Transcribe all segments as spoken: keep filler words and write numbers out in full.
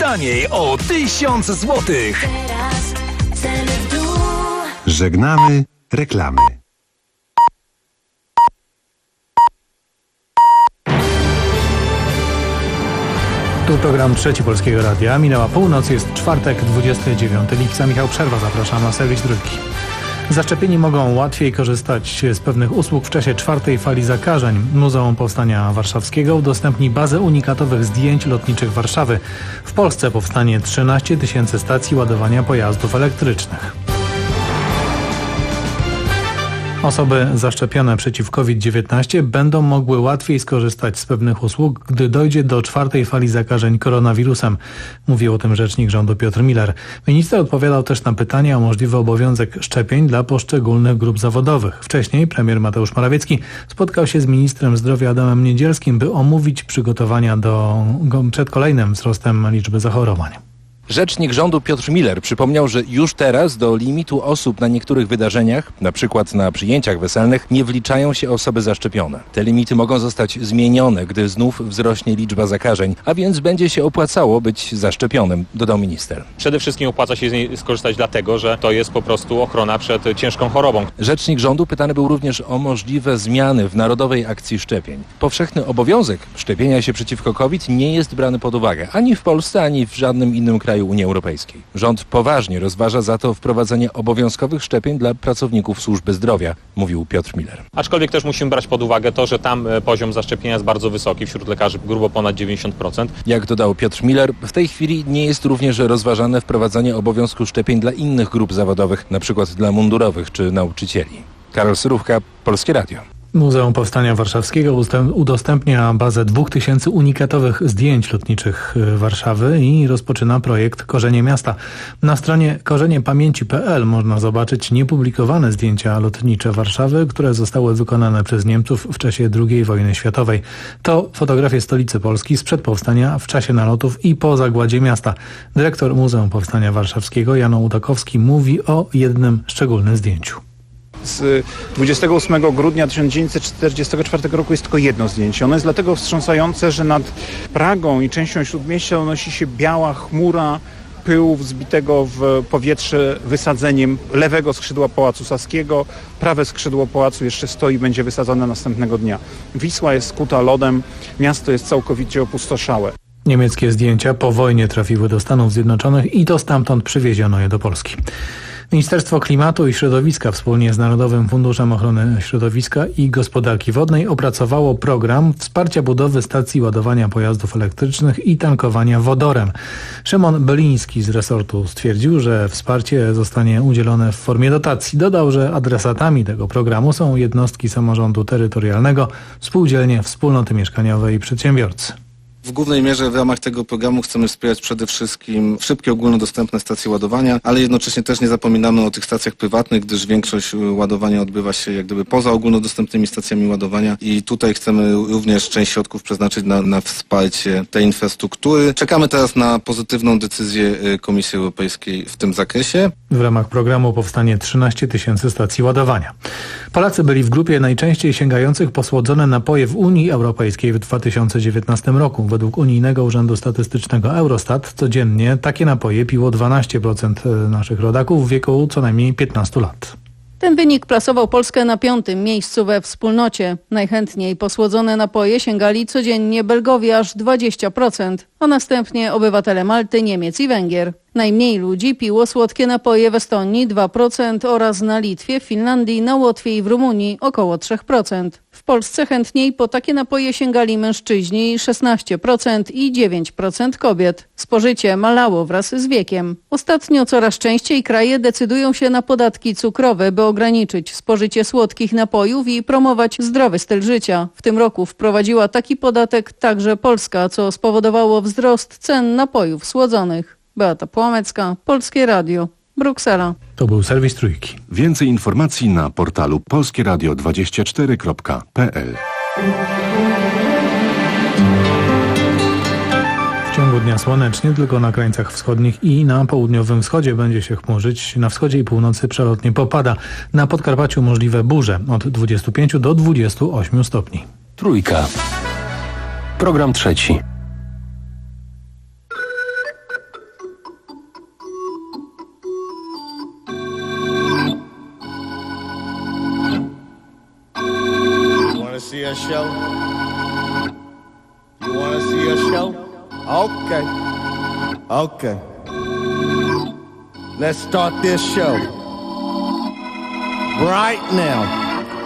taniej o tysiąc złotych. Żegnamy reklamy. Tu program Trzeci Polskiego Radia. Minęła północ, jest czwartek, dwudziestego dziewiątego lipca. Michał Przerwa, zapraszam na serwis Trójki. Zaszczepieni mogą łatwiej korzystać z pewnych usług w czasie czwartej fali zakażeń. Muzeum Powstania Warszawskiego udostępni bazę unikatowych zdjęć lotniczych Warszawy. W Polsce powstanie trzynaście tysięcy stacji ładowania pojazdów elektrycznych. Osoby zaszczepione przeciw COVID dziewiętnaście będą mogły łatwiej skorzystać z pewnych usług, gdy dojdzie do czwartej fali zakażeń koronawirusem. Mówił o tym rzecznik rządu Piotr Miller. Minister odpowiadał też na pytania o możliwy obowiązek szczepień dla poszczególnych grup zawodowych. Wcześniej premier Mateusz Morawiecki spotkał się z ministrem zdrowia Adamem Niedzielskim, by omówić przygotowania do, przed kolejnym wzrostem liczby zachorowań. Rzecznik rządu Piotr Miller przypomniał, że już teraz do limitu osób na niektórych wydarzeniach, na przykład na przyjęciach weselnych, nie wliczają się osoby zaszczepione. Te limity mogą zostać zmienione, gdy znów wzrośnie liczba zakażeń, a więc będzie się opłacało być zaszczepionym, dodał minister. Przede wszystkim opłaca się z niej skorzystać dlatego, że to jest po prostu ochrona przed ciężką chorobą. Rzecznik rządu pytany był również o możliwe zmiany w Narodowej Akcji Szczepień. Powszechny obowiązek szczepienia się przeciwko COVID nie jest brany pod uwagę ani w Polsce, ani w żadnym innym kraju Unii Europejskiej. Rząd poważnie rozważa za to wprowadzenie obowiązkowych szczepień dla pracowników służby zdrowia, mówił Piotr Miller. Aczkolwiek też musimy brać pod uwagę to, że tam poziom zaszczepienia jest bardzo wysoki, wśród lekarzy grubo ponad dziewięćdziesiąt procent. Jak dodał Piotr Miller, w tej chwili nie jest również rozważane wprowadzenie obowiązku szczepień dla innych grup zawodowych, na przykład dla mundurowych czy nauczycieli. Karol Surówka, Polskie Radio. Muzeum Powstania Warszawskiego udostępnia bazę dwóch tysięcy unikatowych zdjęć lotniczych Warszawy i rozpoczyna projekt Korzenie Miasta. Na stronie korzenie pamięci kropka p l można zobaczyć niepublikowane zdjęcia lotnicze Warszawy, które zostały wykonane przez Niemców w czasie drugiej wojny światowej. To fotografie stolicy Polski sprzed powstania, w czasie nalotów i po zagładzie miasta. Dyrektor Muzeum Powstania Warszawskiego Jan Łudakowski mówi o jednym szczególnym zdjęciu. Z dwudziestego ósmego grudnia tysiąc dziewięćset czterdziestego czwartego roku jest tylko jedno zdjęcie. Ono jest dlatego wstrząsające, że nad Pragą i częścią Śródmieścia unosi się biała chmura pyłu wzbitego w powietrze wysadzeniem lewego skrzydła Pałacu Saskiego. Prawe skrzydło pałacu jeszcze stoi i będzie wysadzone następnego dnia. Wisła jest skuta lodem, miasto jest całkowicie opustoszałe. Niemieckie zdjęcia po wojnie trafiły do Stanów Zjednoczonych i to stamtąd przywieziono je do Polski. Ministerstwo Klimatu i Środowiska wspólnie z Narodowym Funduszem Ochrony Środowiska i Gospodarki Wodnej opracowało program wsparcia budowy stacji ładowania pojazdów elektrycznych i tankowania wodorem. Szymon Beliński z resortu stwierdził, że wsparcie zostanie udzielone w formie dotacji. Dodał, że adresatami tego programu są jednostki samorządu terytorialnego, spółdzielnie, wspólnoty mieszkaniowe i przedsiębiorcy. W głównej mierze w ramach tego programu chcemy wspierać przede wszystkim szybkie, ogólnodostępne stacje ładowania, ale jednocześnie też nie zapominamy o tych stacjach prywatnych, gdyż większość ładowania odbywa się jak gdyby poza ogólnodostępnymi stacjami ładowania i tutaj chcemy również część środków przeznaczyć na, na wsparcie tej infrastruktury. Czekamy teraz na pozytywną decyzję Komisji Europejskiej w tym zakresie. W ramach programu powstanie trzynaście tysięcy stacji ładowania. Polacy byli w grupie najczęściej sięgających po słodzone napoje w Unii Europejskiej w dwa tysiące dziewiętnastym roku. Według Unijnego Urzędu Statystycznego Eurostat codziennie takie napoje piło dwanaście procent naszych rodaków w wieku co najmniej piętnastu lat. Ten wynik plasował Polskę na piątym miejscu we wspólnocie. Najchętniej po słodzone napoje sięgali codziennie Belgowie aż dwadzieścia procent, a następnie obywatele Malty, Niemiec i Węgier. Najmniej ludzi piło słodkie napoje w Estonii dwa procent oraz na Litwie, w Finlandii, na Łotwie i w Rumunii około trzy procent. W Polsce chętniej po takie napoje sięgali mężczyźni szesnaście procent i dziewięć procent kobiet. Spożycie malało wraz z wiekiem. Ostatnio coraz częściej kraje decydują się na podatki cukrowe, by ograniczyć spożycie słodkich napojów i promować zdrowy styl życia. W tym roku wprowadziła taki podatek także Polska, co spowodowało wzrost cen napojów słodzonych. Beata Płomecka, Polskie Radio, Bruksela. To był serwis Trójki. Więcej informacji na portalu polskieradio dwadzieścia cztery kropka p l. W ciągu dnia słonecznie, tylko na krańcach wschodnich i na południowym wschodzie będzie się chmurzyć. Na wschodzie i północy przelotnie popada. Na Podkarpaciu możliwe burze od dwudziestu pięciu do dwudziestu ośmiu stopni. Trójka. Program trzeci. see a show? You wanna see a show? Okay. Okay. Let's start this show. Right now.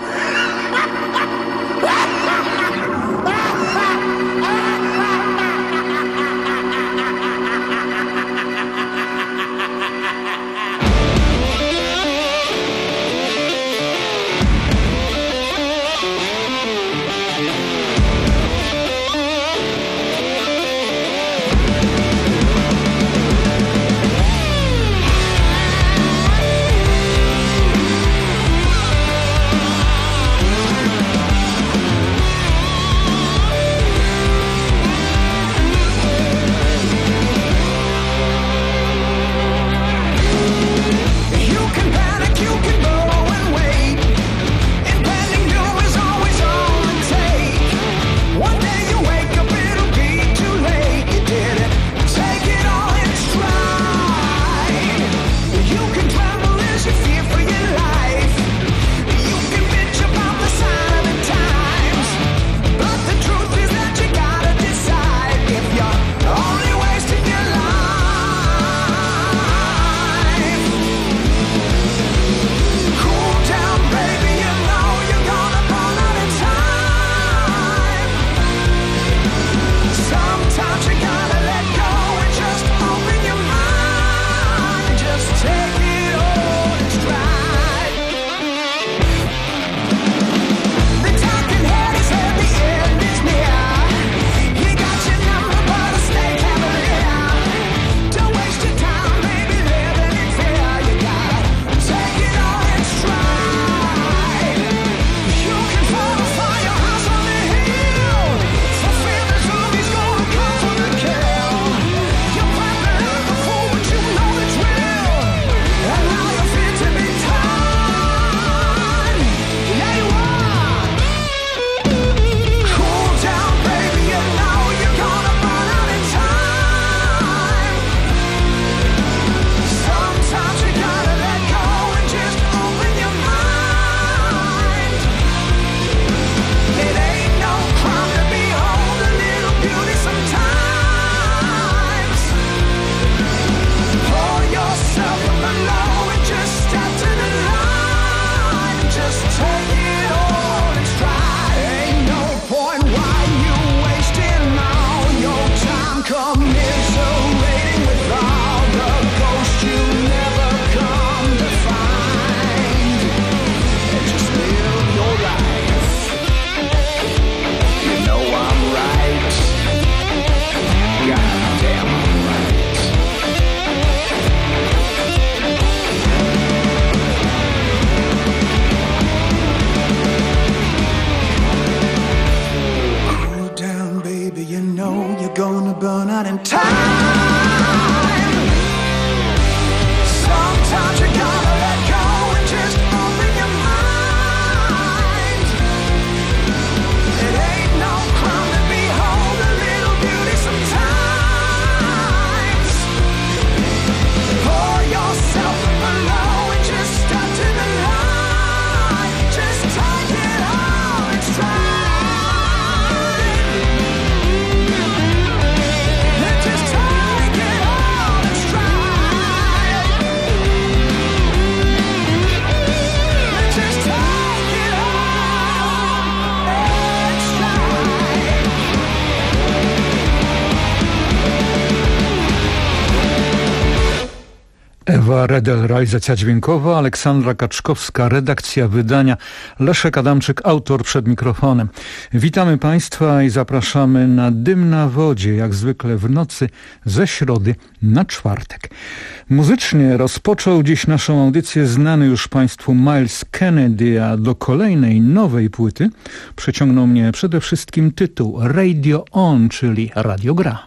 Ewa Redel, realizacja dźwiękowa, Aleksandra Kaczkowska, redakcja wydania, Leszek Adamczyk, autor przed mikrofonem. Witamy Państwa i zapraszamy na Dym na wodzie, jak zwykle w nocy ze środy na czwartek. Muzycznie rozpoczął dziś naszą audycję znany już Państwu Miles Kennedy, a do kolejnej nowej płyty przyciągnął mnie przede wszystkim tytuł Radio On, czyli Radio Gra.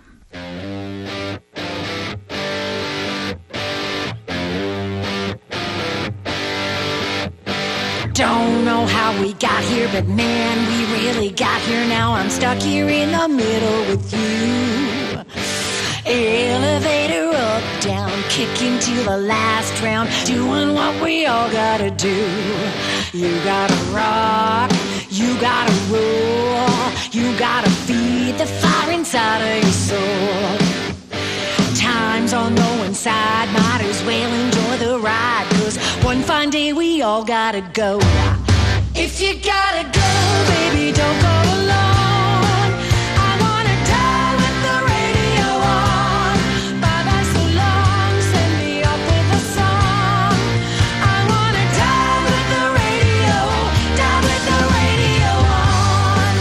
Don't know how we got here, but man, we really got here. Now I'm stuck here in the middle with you. Elevator up, down, kicking to the last round, doing what we all gotta do. You gotta rock, You gotta roar, you gotta feed the fire inside of your soul. Time's on no one's side, might as well enjoy the ride, 'cause one fine day we all gotta go. If you gotta go, baby, don't go alone. I wanna die with the radio on. Bye bye so long, send me off with a song. I wanna die with the radio, die with the radio on.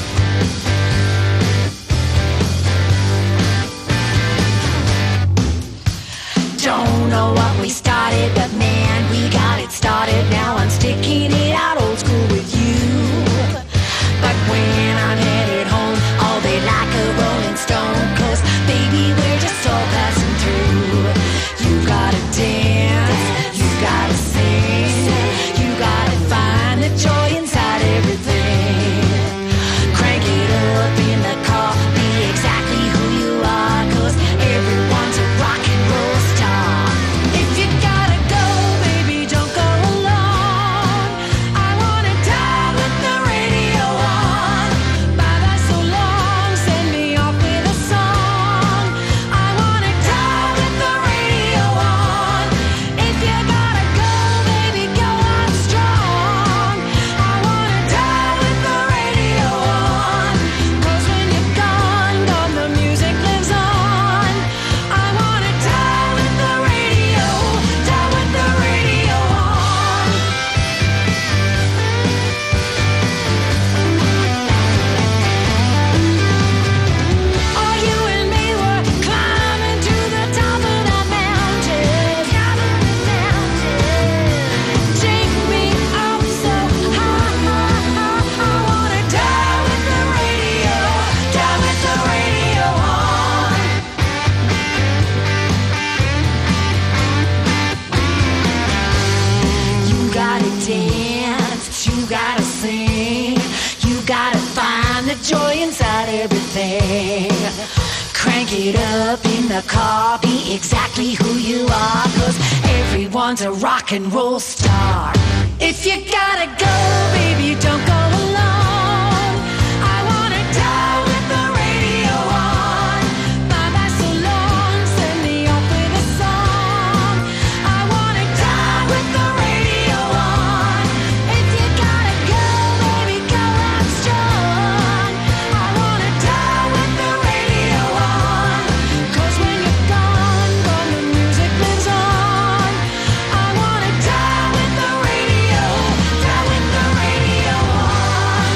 Don't know what we started, but man, we got it started. Now I'm sticking it out old school with you. But when I'm headed home, I'll be like a rolling stone, 'cause baby, we're just all passing through. You gotta dance, you gotta sing, you gotta find the joy inside everything. Crank it up in the car, be exactly who you are, 'cause everyone's a rock and roll star. If you gotta go, baby, don't go alone. I wanna die with the radio on. Bye bye so long, send me off with a song. I wanna die with the radio on. If you gotta go, baby, go on strong. I wanna die with the radio on, 'cause when you're gone, gone, the music lives on. I wanna die with the radio, die with the radio on. Oh, you and me were climbing to the top of that mountain, top of the mountain. Take me up so high, high, high. I wanna die with the radio, die with the radio on. You gotta dance, you gotta sing, you gotta find the joy inside everything. Crank it up in the car, be exactly who you are, 'cause everyone's a rock and roll star. If you gotta go, baby, don't go alone. I wanna die with the radio on. Bye bye so long, send me off with a song. I wanna die with the radio on. If you gotta go, baby, go out strong. I wanna die with the radio on, 'cause when you're gone, gone, the music lives on. I wanna die with the radio, die with the radio on.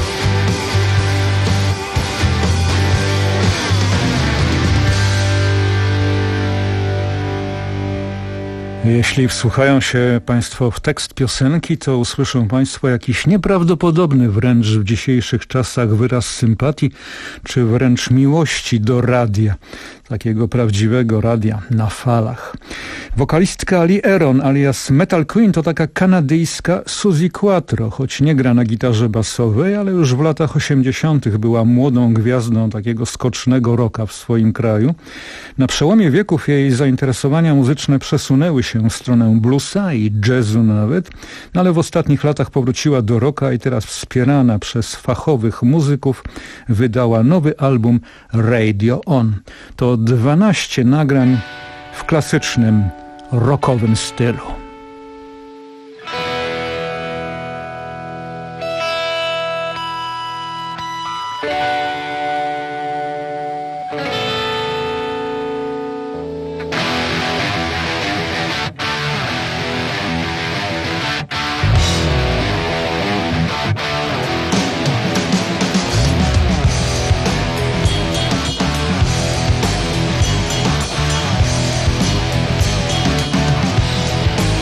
Jeśli wsłuchają się Państwo w tekst piosenki, to usłyszą Państwo jakiś nieprawdopodobny wręcz w dzisiejszych czasach wyraz sympatii, czy wręcz miłości do radia. Takiego prawdziwego radia na falach. Wokalistka Lee Aaron alias Metal Queen to taka kanadyjska Suzy Quattro, choć nie gra na gitarze basowej, ale już w latach osiemdziesiątych była młodą gwiazdą takiego skocznego rocka w swoim kraju. Na przełomie wieków jej zainteresowania muzyczne przesunęły się w stronę bluesa i jazzu nawet, no ale w ostatnich latach powróciła do rocka i teraz wspierana przez fachowych muzyków wydała nowy album Radio On. To dwanaście nagrań w klasycznym rockowym stylu. I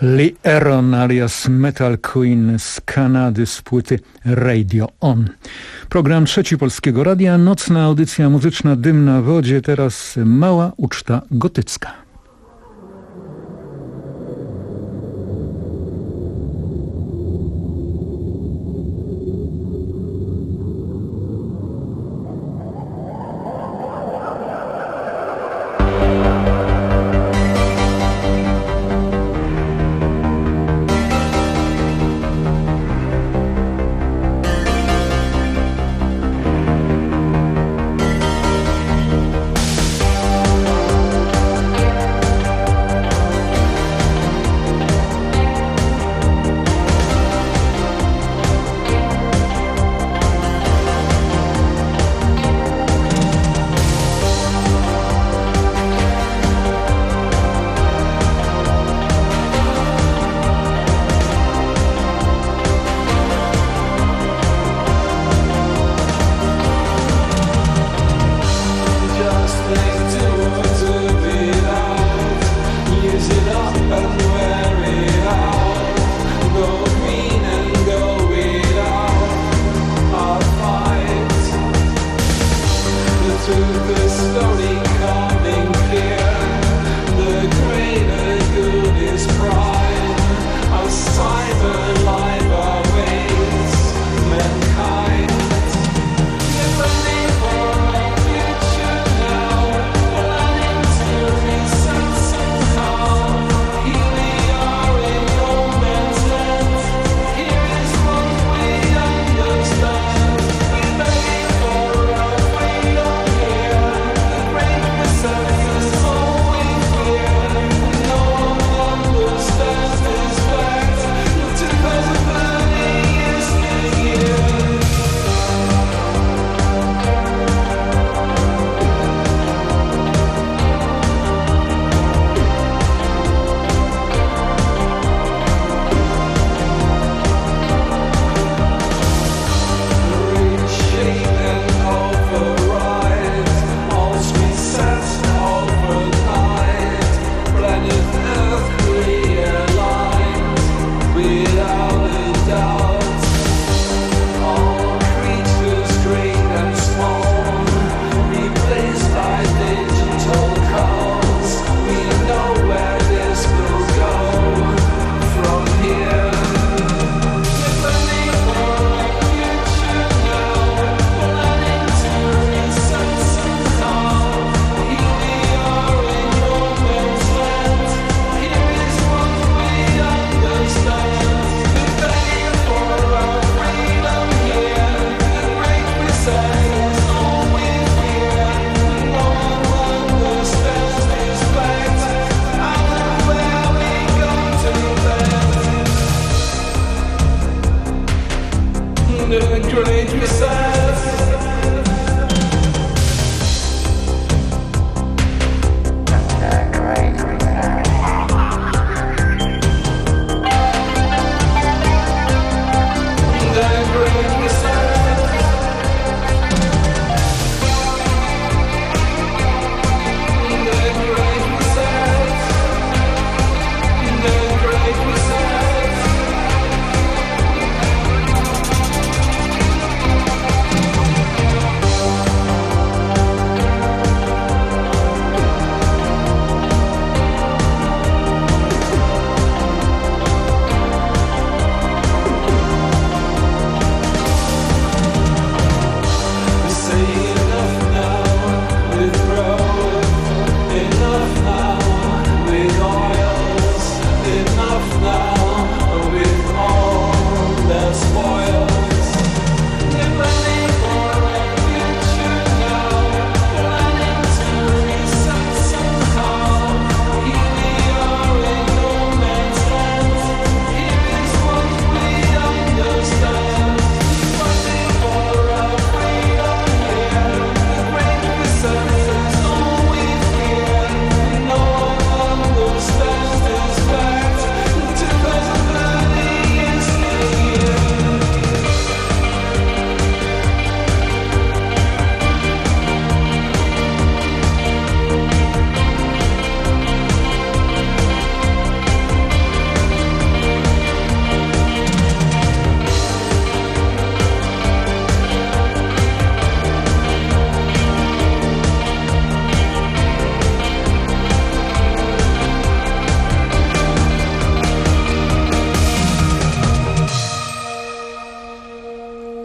Lee Aaron alias Metal Queen z Kanady z płyty Radio On. Program Trzeci Polskiego Radia, nocna audycja muzyczna Dym na wodzie, teraz mała uczta gotycka. Thank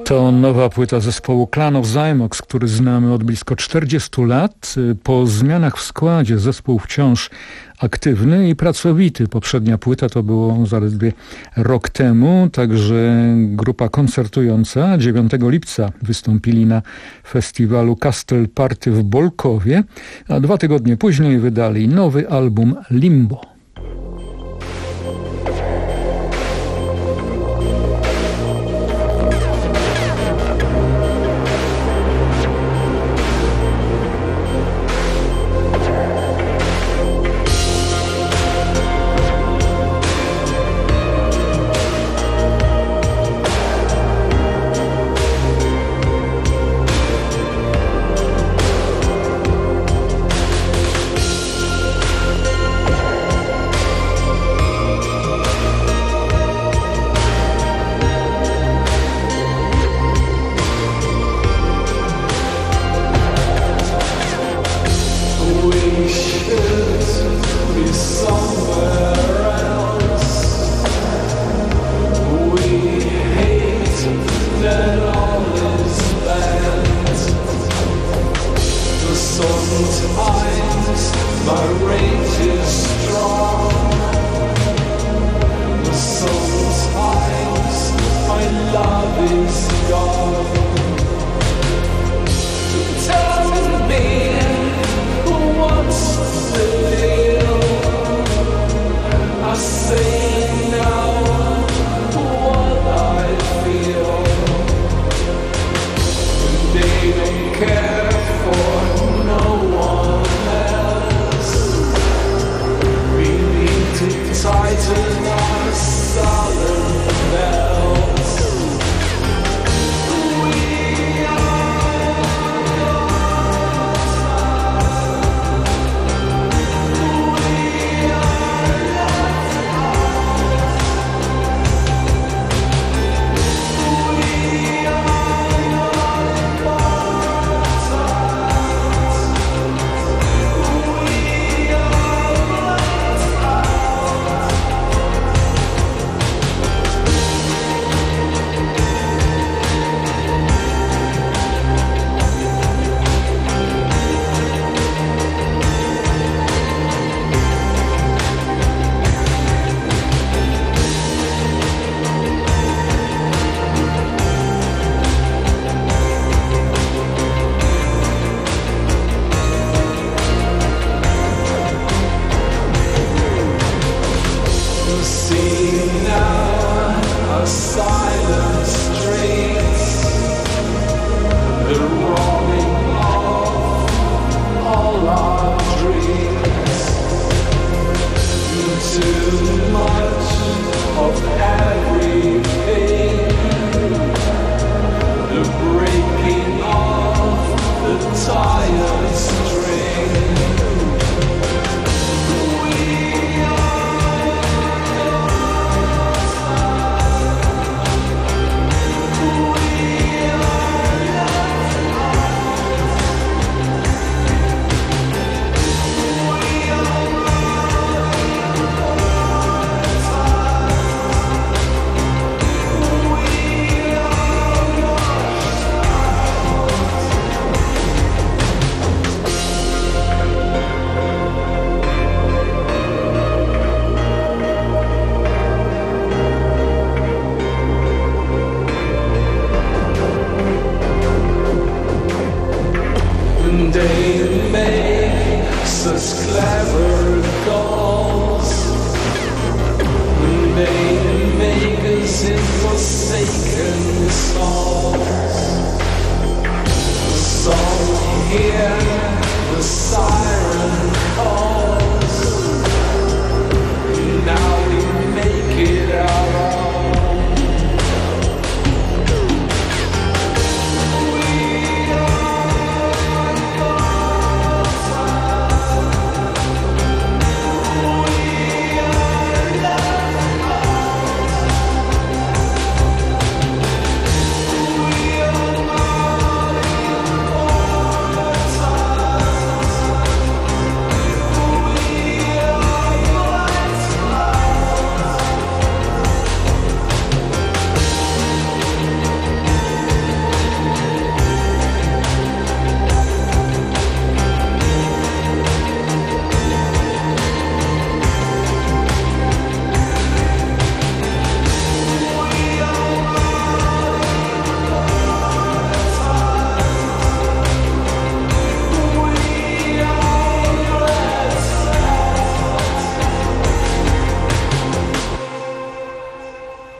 To nowa płyta zespołu Clan of Zymox, który znamy od blisko czterdziestu lat. Po zmianach w składzie zespół wciąż aktywny i pracowity. Poprzednia płyta to było zaledwie rok temu, także grupa koncertująca. dziewiątego lipca wystąpili na festiwalu Castle Party w Bolkowie, a dwa tygodnie później wydali nowy album Limbo.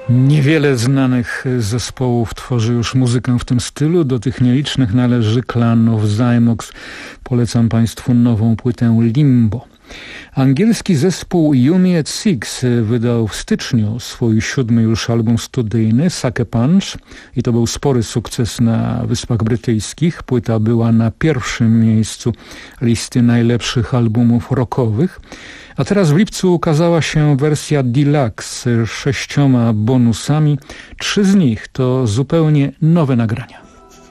Niewiele znanych zespołów tworzy już muzykę w tym stylu. Do tych nielicznych należy Clan of Zymox. Polecam Państwu nową płytę Limbo. Angielski zespół Yumi at Six wydał w styczniu swój siódmy już album studyjny Sucker Punch i to był spory sukces na Wyspach Brytyjskich. Płyta była na pierwszym miejscu listy najlepszych albumów rockowych. A teraz w lipcu ukazała się wersja deluxe z sześcioma bonusami. Trzy z nich to zupełnie nowe nagrania.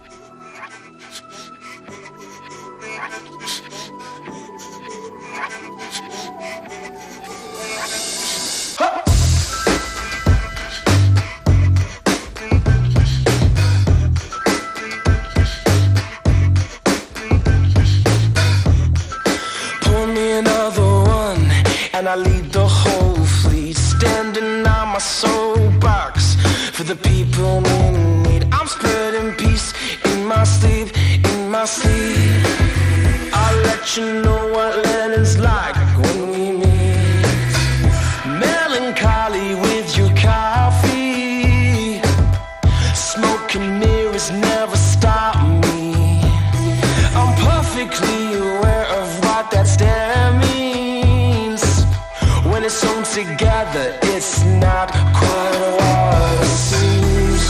And I lead the whole fleet, standing on my soapbox for the people in need. I'm spreading peace in my sleep, in my sleep. I'll let you know what Lennon's like when we meet. Melancholy with your coffee, smoking mirrors never stop me. I'm perfectly aware of what that stare means. When it's all together, it's not quite what it seems.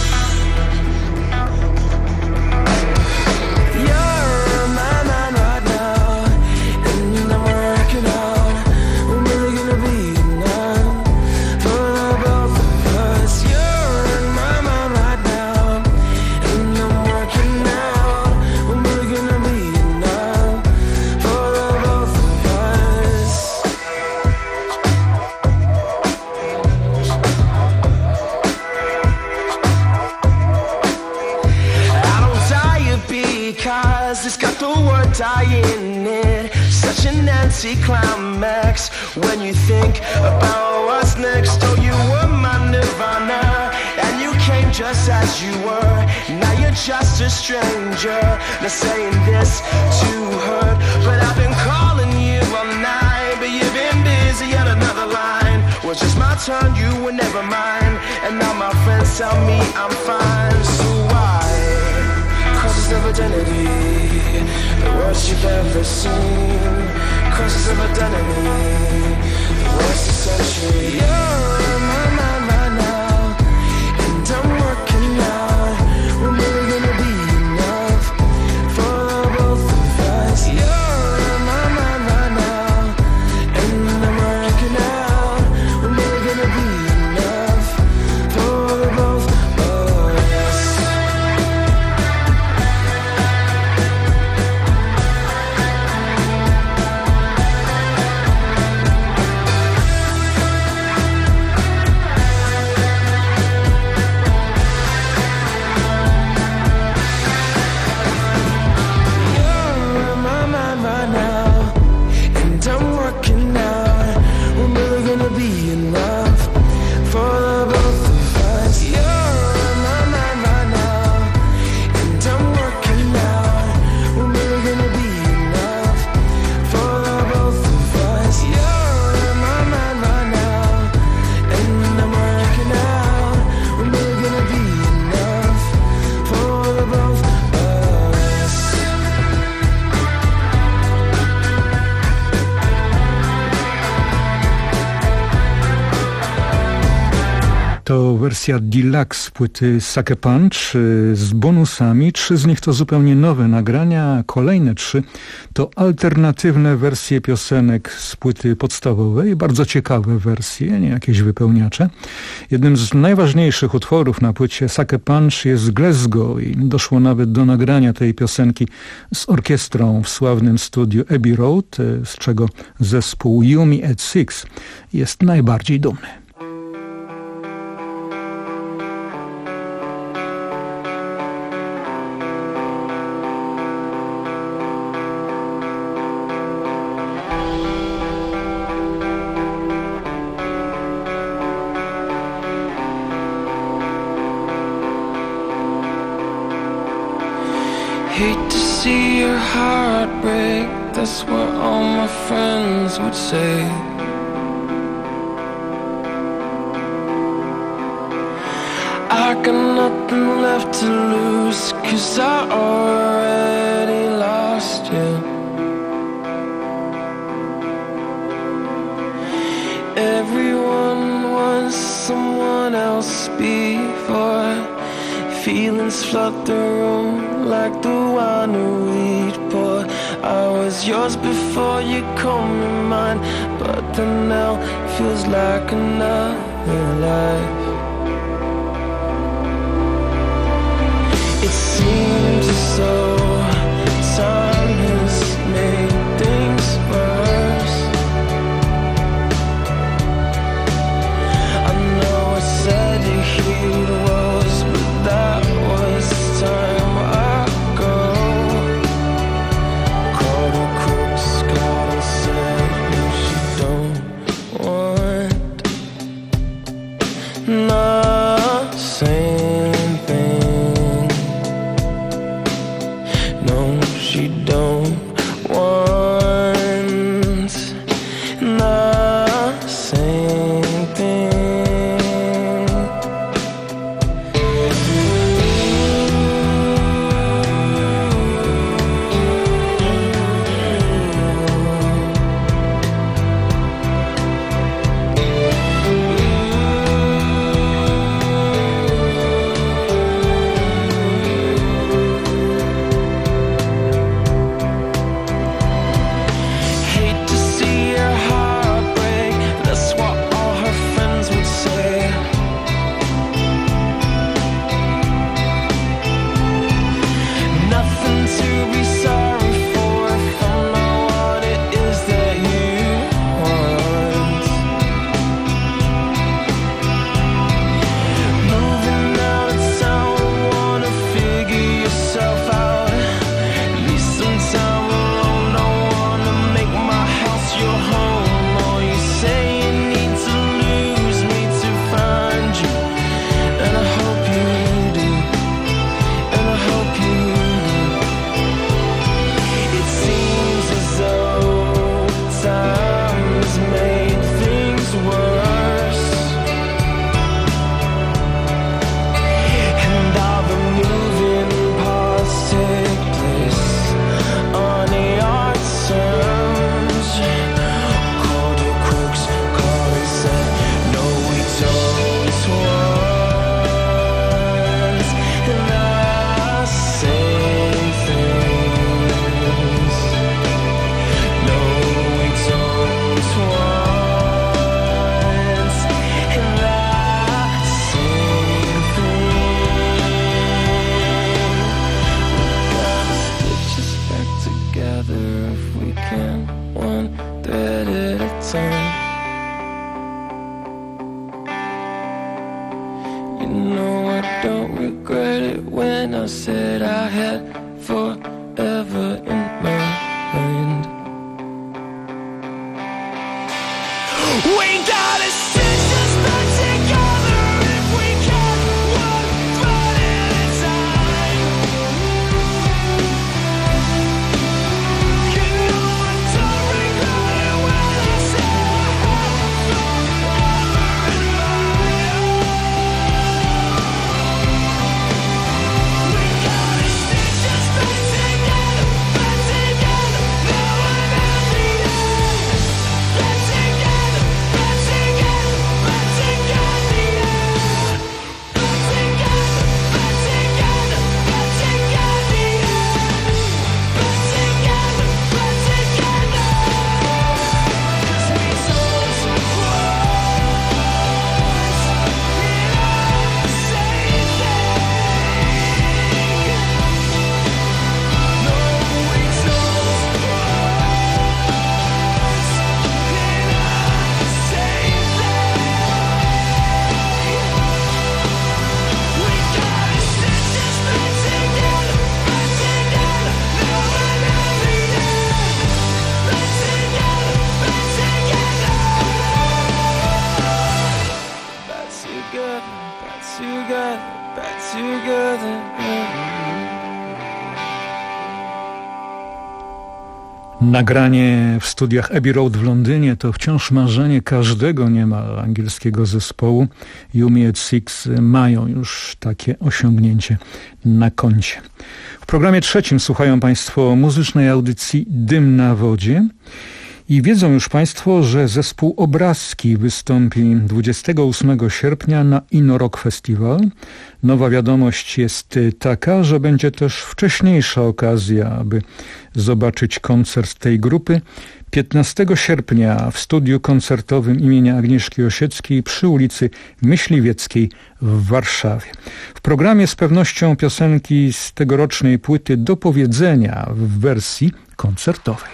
You're my man right now, and I'm working out. We're really gonna be enough for the both of us. You're my man right now, and I'm working out. We're really gonna be enough for the both of us. Because it's got the word die in it. Such an anti-climax when you think about what's next. Oh, you were my nirvana, and you came just as you were. Now you're just a stranger. Not saying this to hurt, but I've been calling you all night, but you've been busy on another line. Well, just my turn, you were never mine, and now my friends tell me I'm fine. So why? Crisis of identity, the worst you've ever seen. Crisis of identity, the worst of century. You're my man right now, and I'm working out. We're never gonna be enough for the both of us. You're my man right now, and I'm working out. We're never gonna be enough for the both of us. To wersja deluxe płyty Sucker Punch z bonusami. Trzy z nich to zupełnie nowe nagrania, a kolejne trzy to alternatywne wersje piosenek z płyty podstawowej. Bardzo ciekawe wersje, nie jakieś wypełniacze. Jednym z najważniejszych utworów na płycie Sucker Punch jest Glasgow i doszło nawet do nagrania tej piosenki z orkiestrą w sławnym studiu Abbey Road, z czego zespół Yumi at Six jest najbardziej dumny. Hate to see your heart break, that's what all my friends would say. I got nothing left to lose, 'cause I already lost you. Everyone wants someone else before. Feelings flood the room like the wine we'd pour. I was yours before you called me mine, but then now feels like another life. It seems as though time has made things worse. I know I said you healed woes, but that was time ago. Called her crooks, God, and said no, she don't want the same thing. No, she don't want the same thing. Hate to see her heart break, that's what all her friends would say. Nothing to be sorry for if I know what it is that you want. Moving out of town, wanna figure yourself out. Need some time alone, don't wanna make my house your home. Or you say you need to lose me to find you, and I hope you do, and I hope you do. It seems as though time has made things worse, and all the moving parts take place on your terms. Called her crooks, called and said no, we don't want the same things. No, we don't want the same thing. We gotta stitch us back together if we can, one thread at a time. You know I don't regret it when I said I had forever in my mind. We gotta stitch us back together if we can, one thread at a time. You know I don't regret it when I said I had forever in mind. We gotta stitch us back together, back together, now and at the end. Back together, back together. Nagranie w studiach Abbey Road w Londynie to wciąż marzenie każdego niemal angielskiego zespołu. You Me at Six mają już takie osiągnięcie na koncie. W programie trzecim słuchają Państwo muzycznej audycji Dym na wodzie. I wiedzą już Państwo, że zespół Obrazki wystąpi dwudziestego ósmego sierpnia na Inno Rock Festival. Nowa wiadomość jest taka, że będzie też wcześniejsza okazja, aby zobaczyć koncert tej grupy. piętnastego sierpnia w studiu koncertowym imienia Agnieszki Osieckiej przy ulicy Myśliwieckiej w Warszawie. W programie z pewnością piosenki z tegorocznej płyty Do powiedzenia w wersji koncertowej.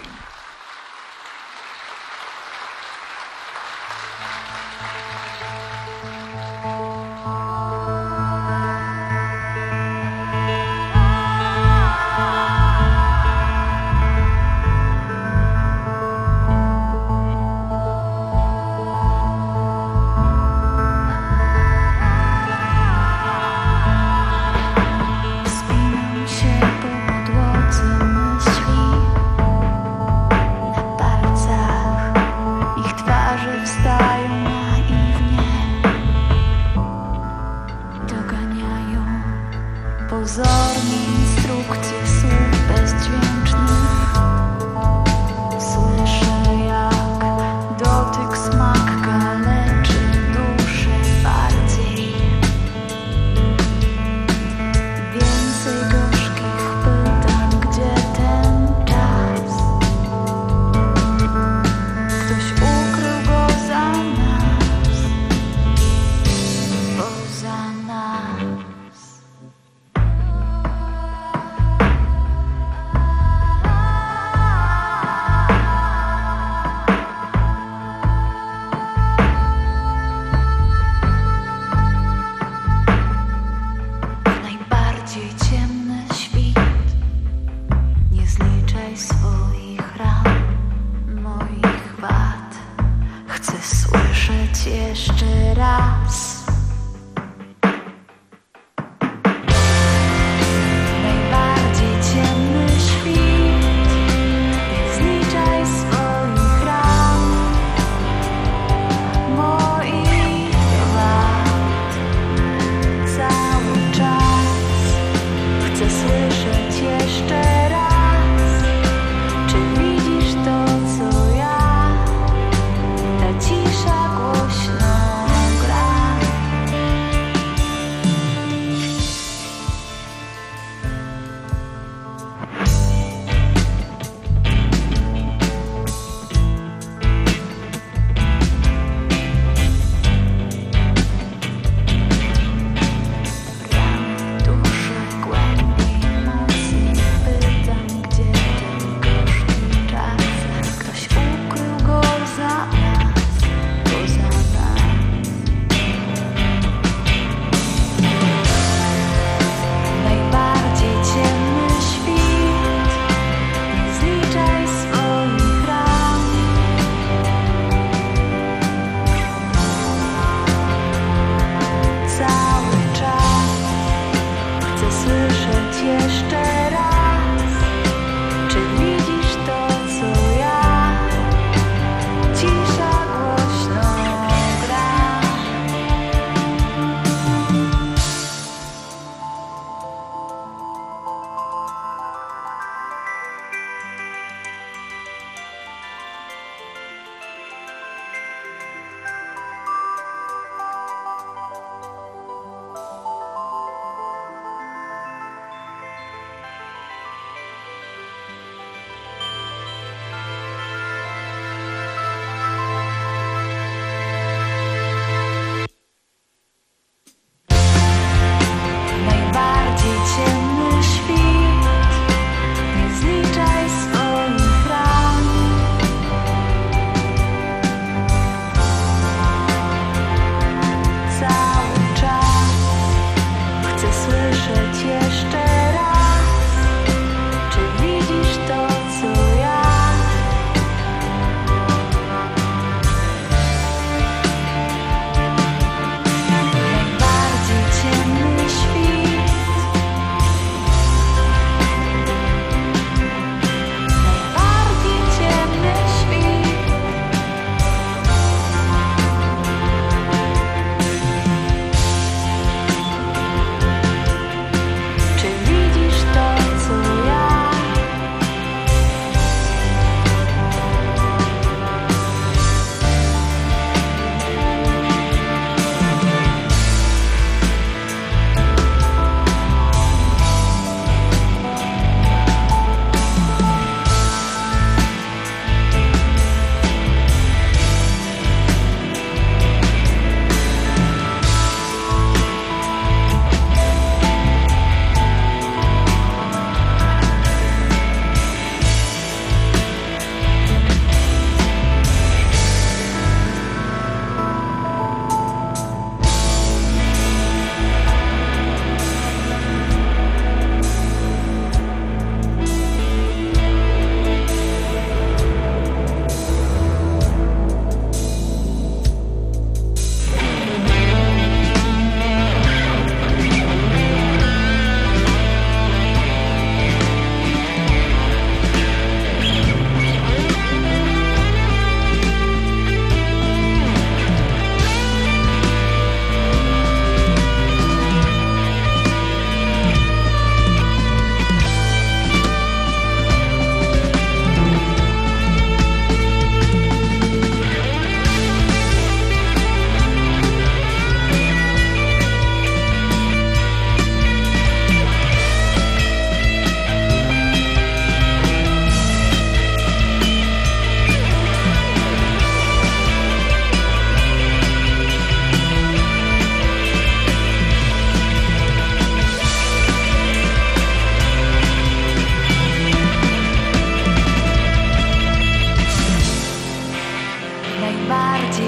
Cisza głośno gra.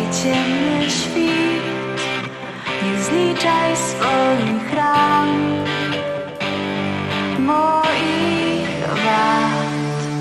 ciemny świt, nie zliczaj swoich ran, moich wad.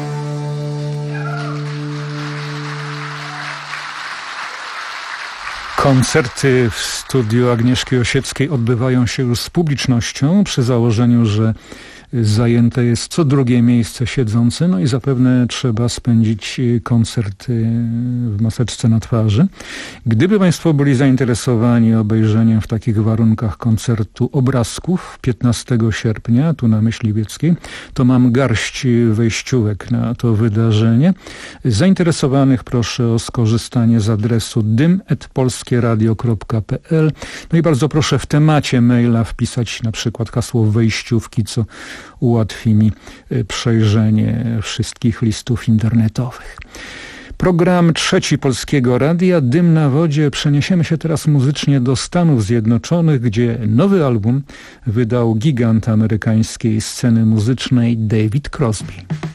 Koncerty w studiu Agnieszki Osieckiej odbywają się już z publicznością przy założeniu, że zajęte jest co drugie miejsce siedzące, no i zapewne trzeba spędzić koncert w maseczce na twarzy. Gdyby Państwo byli zainteresowani obejrzeniem w takich warunkach koncertu obrazków piętnastego sierpnia, tu na Myśliwieckiej, to mam garść wejściówek na to wydarzenie. Zainteresowanych proszę o skorzystanie z adresu dym at polskieradio kropka p l. No i bardzo proszę w temacie maila wpisać na przykład hasło wejściówki, co ułatwi mi przejrzenie wszystkich listów internetowych. Program Trzeci Polskiego Radia, Dym na wodzie. Przeniesiemy się teraz muzycznie do Stanów Zjednoczonych, gdzie nowy album wydał gigant amerykańskiej sceny muzycznej David Crosby.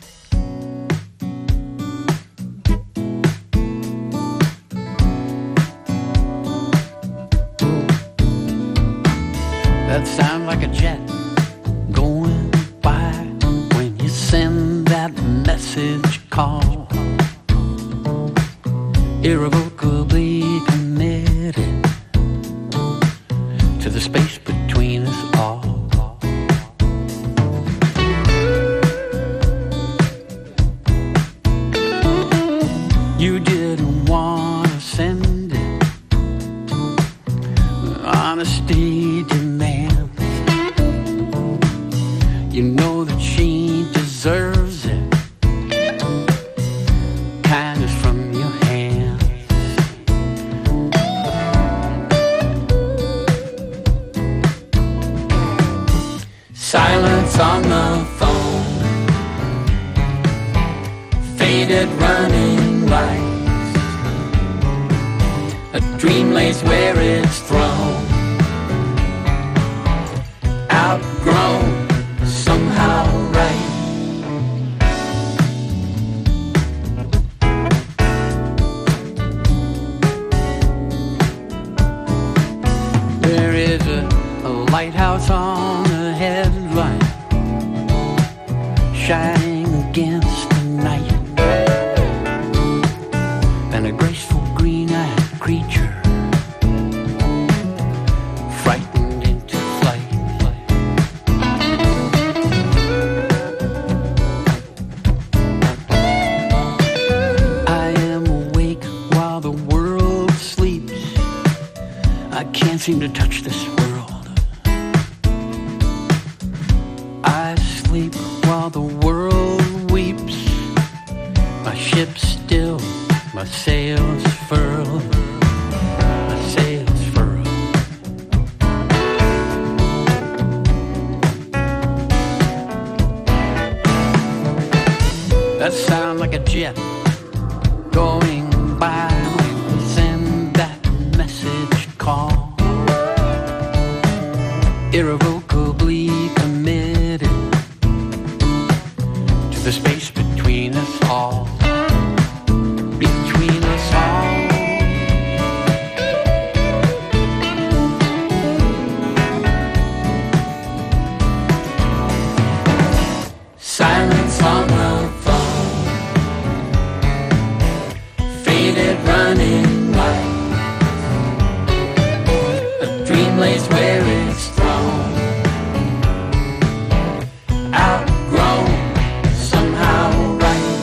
That sound like a jet going by when you send that message call. Irrevocably committed to the space between us all. You didn't want to send it. Honesty demands. You know that she deserves it. Kindness from your hands. Silence on the phone. Faded running lights. A dream lays where it's thrown. Outgrown. Somehow right. There is a, a lighthouse on a headline shining against the night, and a graceful green-eyed creature frightened into flight. Can't seem to touch this world. I sleep while the world weeps. My ship's still, my sails furled, my sails furled. That sound like a jet going by. Send that message call. Irrevocably committed to the space between us all. Between us all. Silence on the phone. Faded running light. A dream lays where it's thrown. Outgrown, somehow right.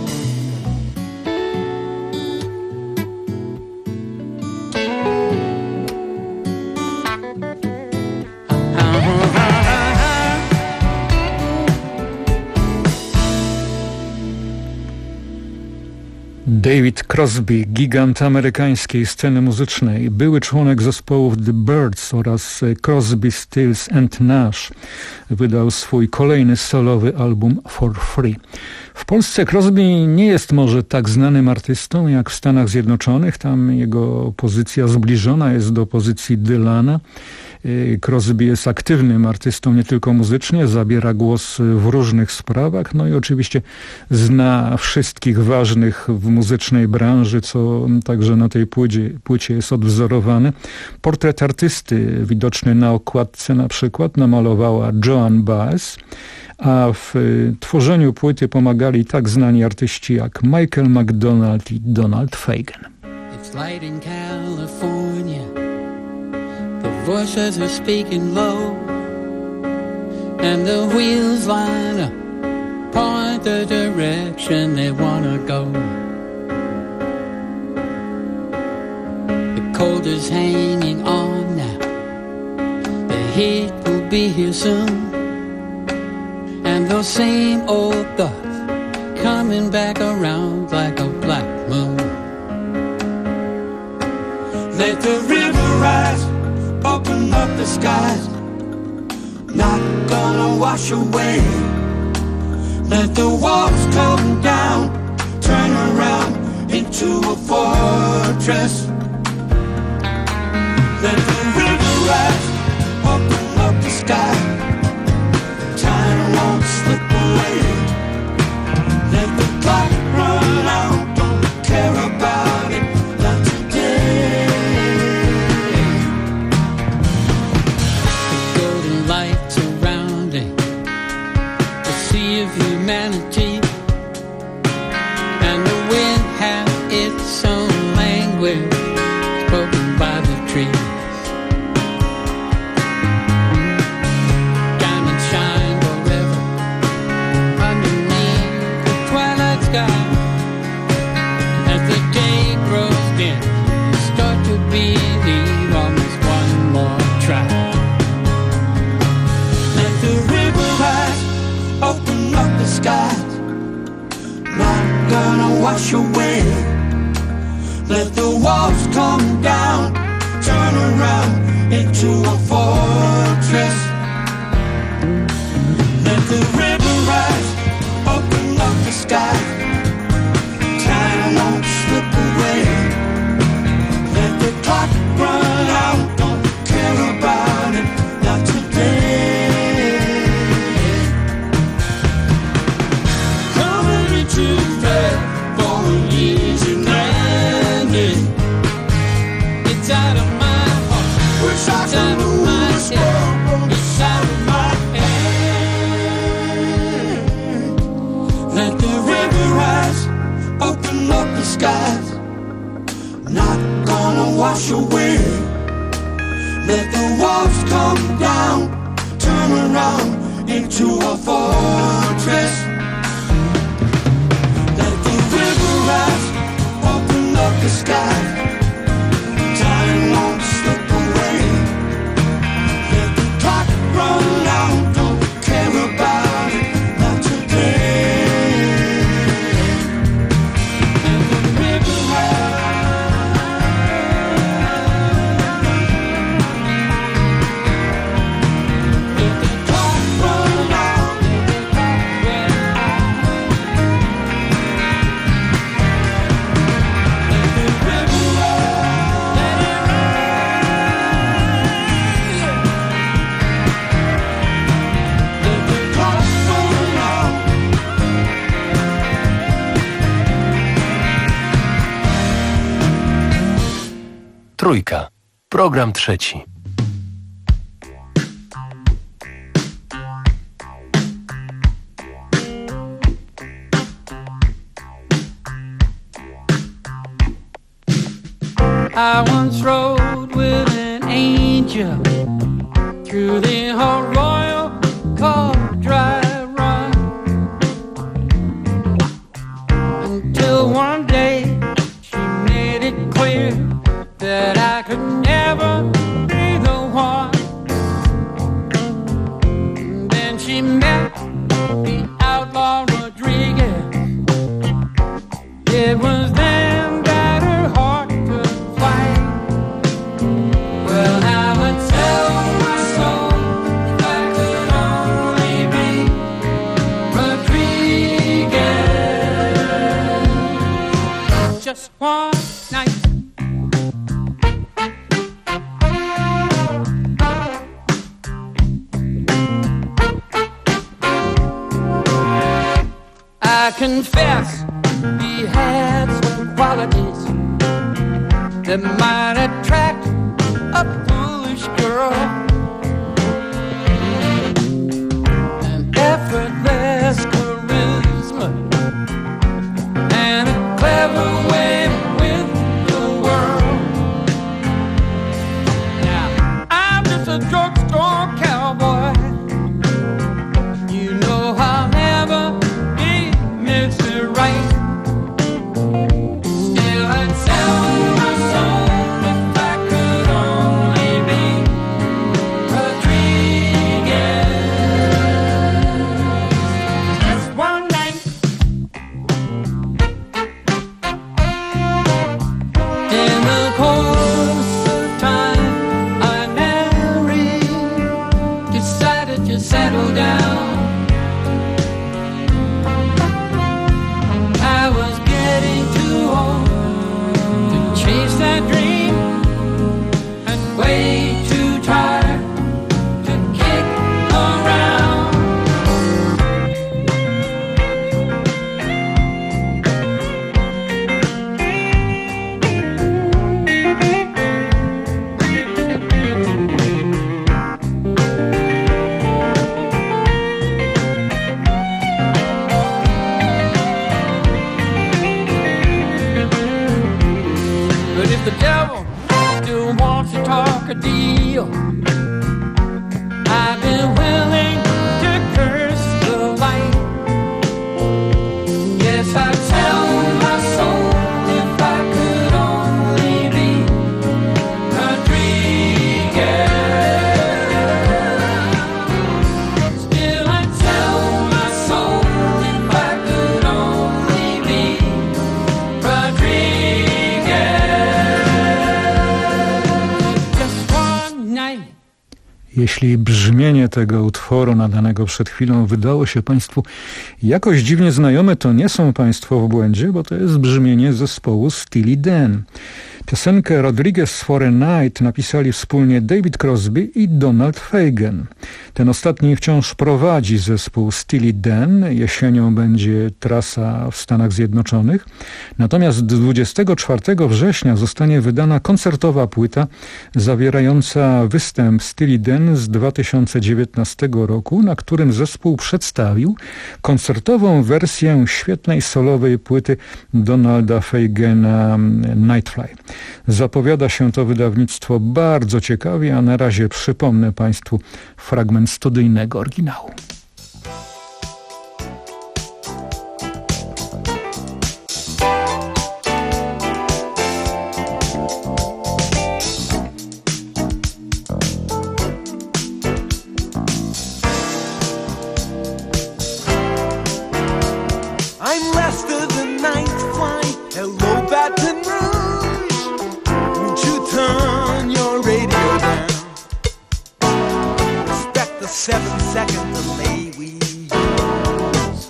David Crosby, gigant amerykańskiej sceny muzycznej, były członek zespołów The Byrds oraz Crosby, Stills and Nash, wydał swój kolejny solowy album For Free. W Polsce Crosby nie jest może tak znanym artystą jak w Stanach Zjednoczonych. Tam jego pozycja zbliżona jest do pozycji Dylana. Crosby jest aktywnym artystą nie tylko muzycznie, zabiera głos w różnych sprawach, no i oczywiście zna wszystkich ważnych w muzycznej branży, co także na tej płycie, płycie jest odwzorowane. Portret artysty widoczny na okładce na przykład namalowała Joan Baez, a w tworzeniu płyty pomagali tak znani artyści jak Michael McDonald i Donald Fagen. It's light in California. The voices are speaking low, and the wheels line up, point the direction they wanna go. The cold is hanging on now. The heat will be here soon, and those same old thoughts coming back around like a black moon. Let the river rise, open up the skies, not gonna wash away. Let the walls come down, turn around into a fortress. Let the river rise, open up the sky, time won't slip away. Let the clock run out, don't care about it, not today. The golden light surrounding the sea of humanity, and the wind has its own language spoken by the trees. As the day grows dim, you start to believe almost one more try. Let the river rise, open up the skies, not gonna wash away. Let the walls come down, turn around into a fortress. Let the river rise, open up the sky, time won't slip away. Let the clock run out, don't care about it, not today. Coming into bed for an easy landing. It's out of my heart, Wish I it's out of my head, it's out of my head. Let the river rise, open up the skies, not gonna wash away. Let the walls come down, turn around into a fortress. Let the river rise, open up the skies, time won't slip away. Let the clock run out, don't care about it, not today. Trójka. Program trzeci. I once rode with an angel through the Arroyo called Dry Run, until one day she made it clear that I could never be the one. And then she met the outlaw Rodriguez. It was then that her heart could fight. Well, I would tell my soul if I could only be Rodriguez. Just one night. confess he had some qualities that might attract a foolish girl. An effortless charisma and a clever way with the world. Now, I'm just a drugstore cowboy. You know I'll never be Mister Right. Still, I'd sell my soul if I could only be Rodriguez. Just one night in the course of time, I married, decided to settle down. I was getting too old to chase that dream and way too tired to kick around. But if the devil still wants to talk a deal, I've been willing to curse the light. Yes, I'd sell my soul if I could only be Rodriguez. Still, I'd sell my soul if I could only be Rodriguez. Just one night. Jeśli brzmienie tego utworu nadanego przed chwilą wydało się Państwu jakoś dziwnie znajome, to nie są Państwo w błędzie, bo to jest brzmienie zespołu Steely Dan. Piosenkę Rodriguez for a Night napisali wspólnie David Crosby i Donald Fagen. Ten ostatni wciąż prowadzi zespół Steely Dan. Jesienią będzie trasa w Stanach Zjednoczonych. Natomiast dwudziestego czwartego września zostanie wydana koncertowa płyta zawierająca występ Steely Dan z dwa tysiące dziewiętnastego roku, na którym zespół przedstawił koncertową wersję świetnej solowej płyty Donalda Fagena Nightfly. Zapowiada się to wydawnictwo bardzo ciekawie, a na razie przypomnę Państwu fragment studyjnego oryginału. I'm Lester the Ninth Flight. Hello, Baton Rouge. Won't you turn your radio down? Respect the seven second delay we use.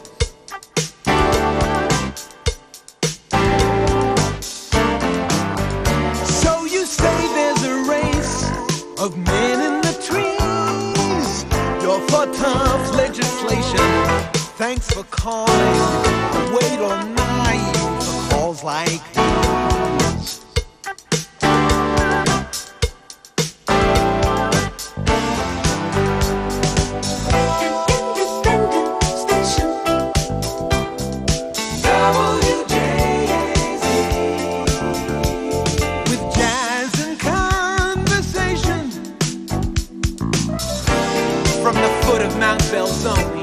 So you say there's a race of men in the trees. You're for tough legislation. Thanks for calling. Wait all night for calls like these. W J A Z with jazz and conversation from the foot of Mount Belzoni.